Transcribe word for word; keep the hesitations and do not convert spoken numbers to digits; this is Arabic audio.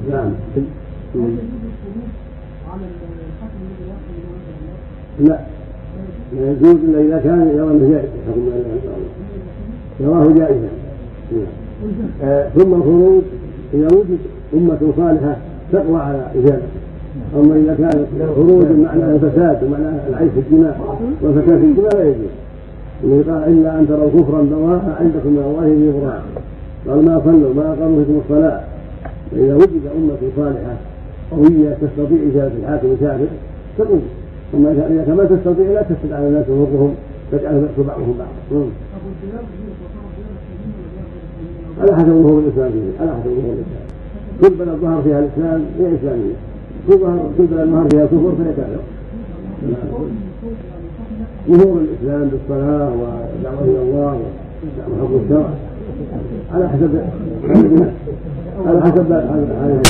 نعم. لا لا يجوز إلا إذا كان يرى أنه جائز حكم لا إله إلا الله يراه جائزا. آه ثم الخروج إذا وجد أمة صالحة تقوى على إزالته. أما إذا كان خروج بمعنى الفساد ومعنى العيش في الدماء والفساد في الدماء لا يجوز. قال إلا أن تروا كفرا بواحا عندكم من الله ذي برهان. قال ما صلوا ما أقاموا فيكم الصلاة. فإذا وجد أمة صالحة قوية تستطيع إزالة الحاكم الكافر تقوم. ثم إذا كما تستطيع لا تسد على الناس وفوقهم تجعل بأس بعضهم بعضا. على حسب ظهور الإسلام فيه على حسب ظهور الإسلام. كل بلد ظهر فيها الإسلام هي إسلامية. كل بلد ظهر فيها الكفر فهي كافرة. ظهور الإسلام بالصلاة والدعوة إلى الله وحفظ الشرع على حسب على حسب